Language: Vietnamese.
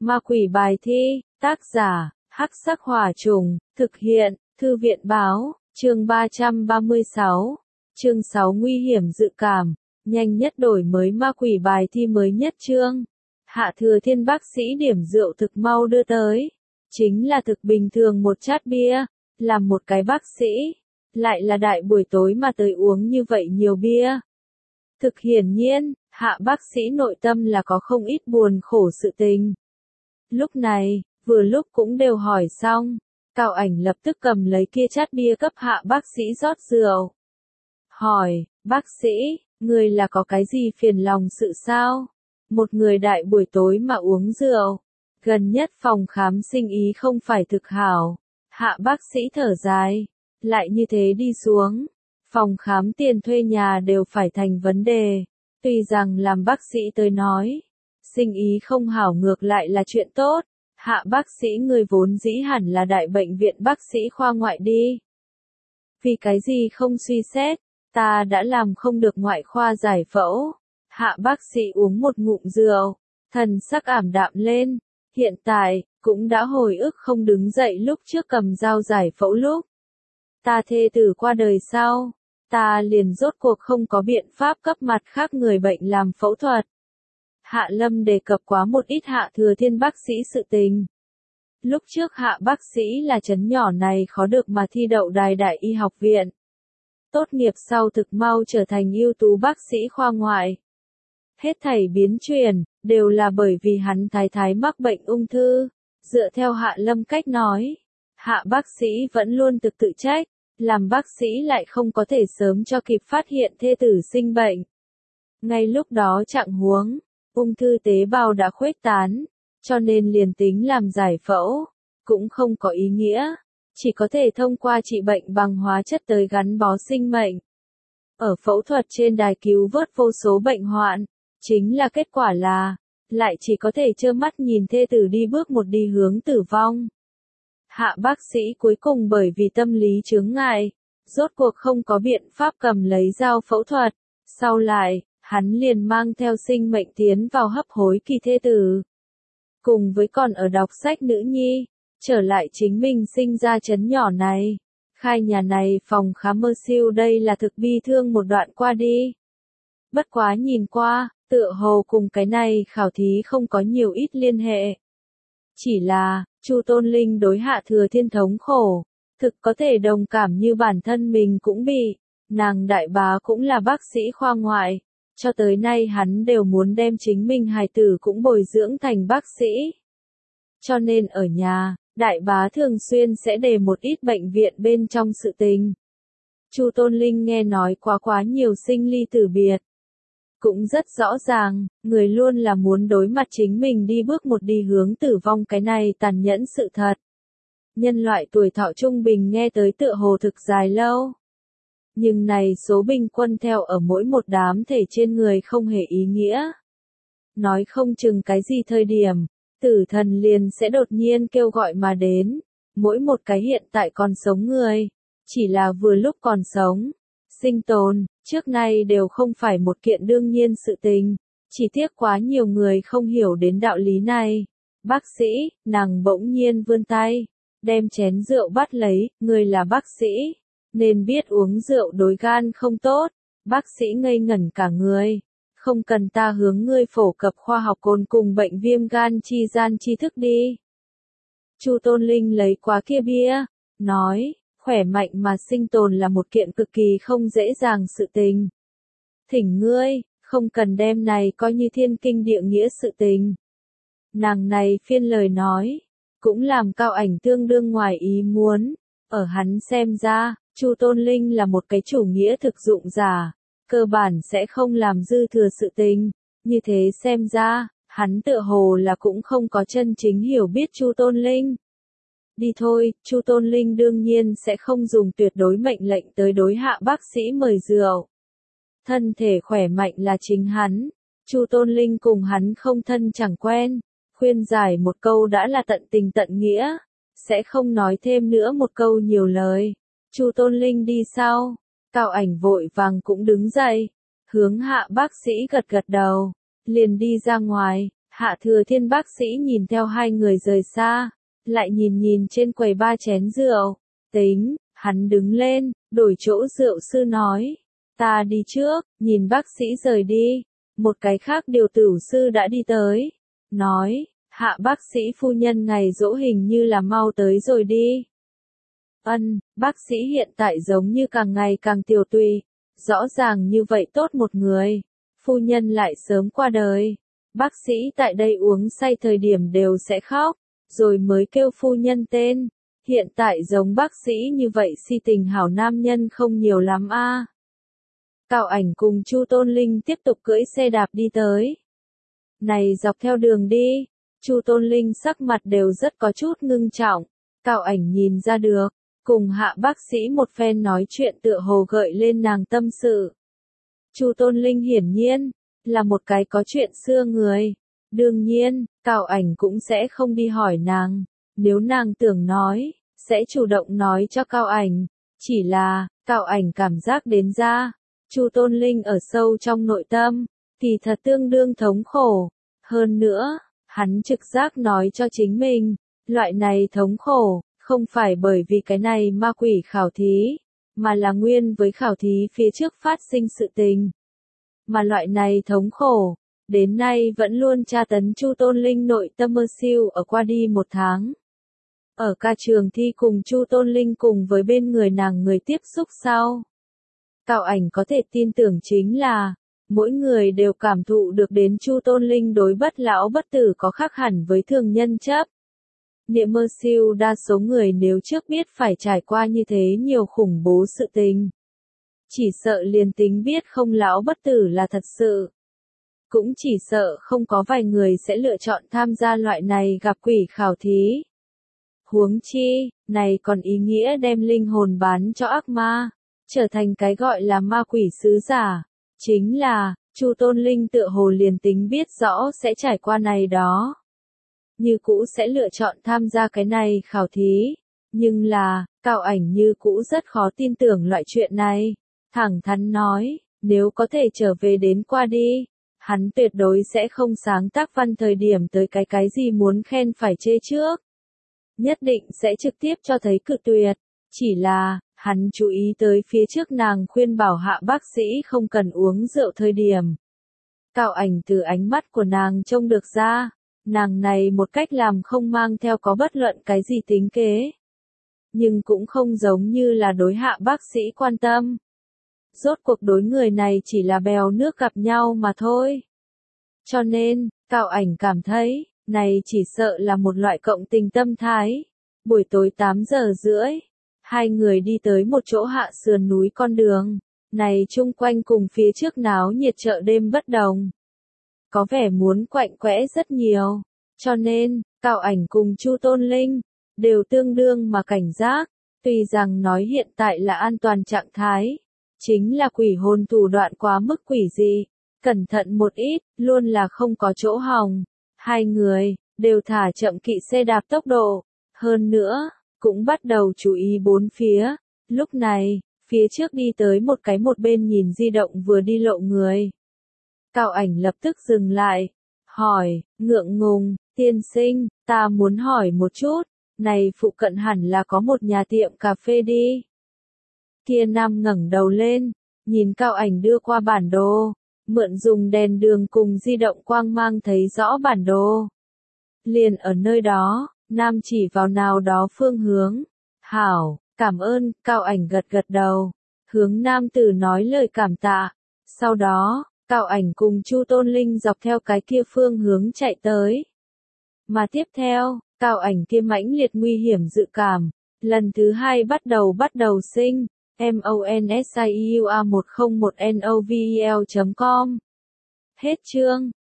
Ma quỷ bài thi, tác giả, Hắc Sắc Hỏa Trùng, thực hiện, Thư viện báo, chương 336, chương 6 nguy hiểm dự cảm, nhanh nhất đổi mới ma quỷ bài thi mới nhất chương. Hạ Thừa Thiên bác sĩ điểm rượu thực mau đưa tới, chính là thực bình thường một chát bia, làm một cái bác sĩ, lại là đại buổi tối mà tới uống như vậy nhiều bia. Thực hiển nhiên, Hạ bác sĩ nội tâm là có không ít buồn khổ sự tình. Lúc này, vừa lúc cũng đều hỏi xong, Cao Ảnh lập tức cầm lấy kia chát bia cấp Hạ bác sĩ rót rượu. Hỏi, bác sĩ, người là có cái gì phiền lòng sự sao? Một người đại buổi tối mà uống rượu, gần nhất phòng khám sinh ý không phải thực hảo. Hạ bác sĩ thở dài, lại như thế đi xuống, phòng khám tiền thuê nhà đều phải thành vấn đề. Tuy rằng làm bác sĩ tới nói, sinh ý không hảo ngược lại là chuyện tốt. Hạ bác sĩ người vốn dĩ hẳn là đại bệnh viện bác sĩ khoa ngoại đi. Vì cái gì không suy xét, ta đã làm không được ngoại khoa giải phẫu. Hạ bác sĩ uống một ngụm rượu, thần sắc ảm đạm lên. Hiện tại, cũng đã hồi ức không đứng dậy lúc trước cầm dao giải phẫu lúc. Ta thê tử qua đời sau, ta liền rốt cuộc không có biện pháp cấp mặt khác người bệnh làm phẫu thuật. Hạ Lâm đề cập quá một ít Hạ Thừa Thiên bác sĩ sự tình. Lúc trước Hạ bác sĩ là trấn nhỏ này khó được mà thi đậu Đài Đại Y học viện. Tốt nghiệp sau thực mau trở thành ưu tú bác sĩ khoa ngoại. Hết thảy biến chuyển, đều là bởi vì hắn thái thái mắc bệnh ung thư. Dựa theo Hạ Lâm cách nói, Hạ bác sĩ vẫn luôn tự trách, làm bác sĩ lại không có thể sớm cho kịp phát hiện thê tử sinh bệnh. Ngay lúc đó trạng huống, ung thư tế bào đã khuếch tán, cho nên liền tính làm giải phẫu, cũng không có ý nghĩa, chỉ có thể thông qua trị bệnh bằng hóa chất tới gắn bó sinh mệnh. Ở phẫu thuật trên đài cứu vớt vô số bệnh hoạn, chính là kết quả là, lại chỉ có thể trơ mắt nhìn thê tử đi bước một đi hướng tử vong. Hạ bác sĩ cuối cùng bởi vì tâm lý chướng ngại, rốt cuộc không có biện pháp cầm lấy dao phẫu thuật, sau lại, hắn liền mang theo sinh mệnh tiến vào hấp hối kỳ thê tử. Cùng với còn ở đọc sách nữ nhi, trở lại chính mình sinh ra trấn nhỏ này, khai nhà này phòng khám mơ siêu đây là thực bi thương một đoạn qua đi. Bất quá nhìn qua, tựa hồ cùng cái này khảo thí không có nhiều ít liên hệ. Chỉ là, Chu Tôn Linh đối Hạ Thừa Thiên thống khổ, thực có thể đồng cảm như bản thân mình cũng bị, nàng đại bá cũng là bác sĩ khoa ngoại, cho tới nay hắn đều muốn đem chính mình hài tử cũng bồi dưỡng thành bác sĩ. Cho nên ở nhà, đại bá thường xuyên sẽ đề một ít bệnh viện bên trong sự tình. Chu Tôn Linh nghe nói quá nhiều sinh ly tử biệt. Cũng rất rõ ràng, người luôn là muốn đối mặt chính mình đi bước một đi hướng tử vong cái này tàn nhẫn sự thật. Nhân loại tuổi thọ trung bình nghe tới tựa hồ thực dài lâu. Nhưng này số bình quân theo ở mỗi một đám thể trên người không hề ý nghĩa. Nói không chừng cái gì thời điểm, tử thần liền sẽ đột nhiên kêu gọi mà đến. Mỗi một cái hiện tại còn sống người, chỉ là vừa lúc còn sống. Sinh tồn, trước nay đều không phải một kiện đương nhiên sự tình, chỉ tiếc quá nhiều người không hiểu đến đạo lý này. Bác sĩ, nàng bỗng nhiên vươn tay, đem chén rượu bắt lấy, người là bác sĩ, nên biết uống rượu đối gan không tốt. Bác sĩ ngây ngẩn cả người, không cần ta hướng ngươi phổ cập khoa học cồn cùng bệnh viêm gan chi gian tri thức đi. Chu Tôn Linh lấy quá kia bia, nói. Khỏe mạnh mà sinh tồn là một kiện cực kỳ không dễ dàng sự tình. Thỉnh ngươi, không cần đem này coi như thiên kinh địa nghĩa sự tình. Nàng này phiên lời nói, cũng làm Cao Ảnh tương đương ngoài ý muốn. Ở hắn xem ra, Chu Tôn Linh là một cái chủ nghĩa thực dụng giả, cơ bản sẽ không làm dư thừa sự tình. Như thế xem ra, hắn tựa hồ là cũng không có chân chính hiểu biết Chu Tôn Linh. Đi thôi, Chu Tôn Linh đương nhiên sẽ không dùng tuyệt đối mệnh lệnh tới đối Hạ bác sĩ mời rượu. Thân thể khỏe mạnh là chính hắn, Chu Tôn Linh cùng hắn không thân chẳng quen, khuyên giải một câu đã là tận tình tận nghĩa, sẽ không nói thêm nữa một câu nhiều lời. Chu Tôn Linh đi sau, Cao Ảnh vội vàng cũng đứng dậy, hướng Hạ bác sĩ gật gật đầu, liền đi ra ngoài. Hạ Thừa Thiên bác sĩ nhìn theo hai người rời xa, lại nhìn nhìn trên quầy ba chén rượu. Tính, hắn đứng lên, đổi chỗ rượu sư nói. Ta đi trước, nhìn bác sĩ rời đi. Một cái khác điều tửu sư đã đi tới. Nói, Hạ bác sĩ phu nhân ngày giỗ hình như là mau tới rồi đi. Bác sĩ hiện tại giống như càng ngày càng tiều tụy. Rõ ràng như vậy tốt một người. Phu nhân lại sớm qua đời. Bác sĩ tại đây uống say thời điểm đều sẽ khóc, rồi mới kêu phu nhân tên. Hiện tại giống bác sĩ như vậy si tình hảo nam nhân không nhiều lắm a. Cao Ảnh cùng Chu Tôn Linh tiếp tục cưỡi xe đạp đi tới. Này dọc theo đường đi, Chu Tôn Linh sắc mặt đều rất có chút ngưng trọng. Cao Ảnh nhìn ra được, cùng Hạ bác sĩ một phen nói chuyện tựa hồ gợi lên nàng tâm sự. Chu Tôn Linh hiển nhiên là một cái có chuyện xưa người. Đương nhiên, Cao Ảnh cũng sẽ không đi hỏi nàng. Nếu nàng tưởng nói, sẽ chủ động nói cho Cao Ảnh. Chỉ là, Cao Ảnh cảm giác đến ra, Chu Tôn Linh ở sâu trong nội tâm, kỳ thật tương đương thống khổ. Hơn nữa, hắn trực giác nói cho chính mình, loại này thống khổ, không phải bởi vì cái này ma quỷ khảo thí, mà là nguyên với khảo thí phía trước phát sinh sự tình. Mà loại này thống khổ, đến nay vẫn luôn tra tấn Chu Tôn Linh nội tâm mơ siêu ở qua đi một tháng. Ở ca trường thi cùng Chu Tôn Linh cùng với bên người nàng người tiếp xúc sau. Cao Ảnh có thể tin tưởng chính là, mỗi người đều cảm thụ được đến Chu Tôn Linh đối bất lão bất tử có khác hẳn với thường nhân chấp. Niệm mơ siêu đa số người nếu trước biết phải trải qua như thế nhiều khủng bố sự tình. Chỉ sợ liền tính biết không lão bất tử là thật sự. Cũng chỉ sợ không có vài người sẽ lựa chọn tham gia loại này gặp quỷ khảo thí. Huống chi, này còn ý nghĩa đem linh hồn bán cho ác ma, trở thành cái gọi là ma quỷ sứ giả. Chính là, Chu Tôn Linh tựa hồ liền tính biết rõ sẽ trải qua này đó. Như cũ sẽ lựa chọn tham gia cái này khảo thí. Nhưng là, Cao Ảnh như cũ rất khó tin tưởng loại chuyện này. Thẳng thắn nói, nếu có thể trở về đến qua đi, hắn tuyệt đối sẽ không sáng tác văn thời điểm tới cái gì muốn khen phải chê trước. Nhất định sẽ trực tiếp cho thấy cự tuyệt. Chỉ là, hắn chú ý tới phía trước nàng khuyên bảo Hạ bác sĩ không cần uống rượu thời điểm. Cao Ảnh từ ánh mắt của nàng trông được ra, nàng này một cách làm không mang theo có bất luận cái gì tính kế. Nhưng cũng không giống như là đối Hạ bác sĩ quan tâm. Rốt cuộc đối người này chỉ là bèo nước gặp nhau mà thôi. Cho nên, Cao Ảnh cảm thấy, này chỉ sợ là một loại cộng tình tâm thái. Buổi tối 8 giờ rưỡi, hai người đi tới một chỗ hạ sườn núi con đường. Này chung quanh cùng phía trước náo nhiệt chợ đêm bất đồng. Có vẻ muốn quạnh quẽ rất nhiều. Cho nên, Cao Ảnh cùng Chu Tôn Linh, đều tương đương mà cảnh giác. Tuy rằng nói hiện tại là an toàn trạng thái. Chính là quỷ hồn thủ đoạn quá mức quỷ dị. Cẩn thận một ít, luôn là không có chỗ hòng. Hai người, đều thả chậm kỵ xe đạp tốc độ. Hơn nữa, cũng bắt đầu chú ý bốn phía. Lúc này, phía trước đi tới một cái một bên nhìn di động vừa đi lộ người. Cao Ảnh lập tức dừng lại. Hỏi, ngượng ngùng, tiên sinh, ta muốn hỏi một chút. Này phụ cận hẳn là có một nhà tiệm cà phê đi. Kia nam ngẩng đầu lên, nhìn Cao Ảnh đưa qua bản đồ, mượn dùng đèn đường cùng di động quang mang thấy rõ bản đồ. Liền ở nơi đó, nam chỉ vào nào đó phương hướng. Hảo, cảm ơn, Cao Ảnh gật gật đầu. Hướng nam tử nói lời cảm tạ. Sau đó, Cao Ảnh cùng Chu Tôn Linh dọc theo cái kia phương hướng chạy tới. Mà tiếp theo, Cao Ảnh kia mãnh liệt nguy hiểm dự cảm, lần thứ hai bắt đầu sinh. MONSIUA101NOVEL.com. Hết chương.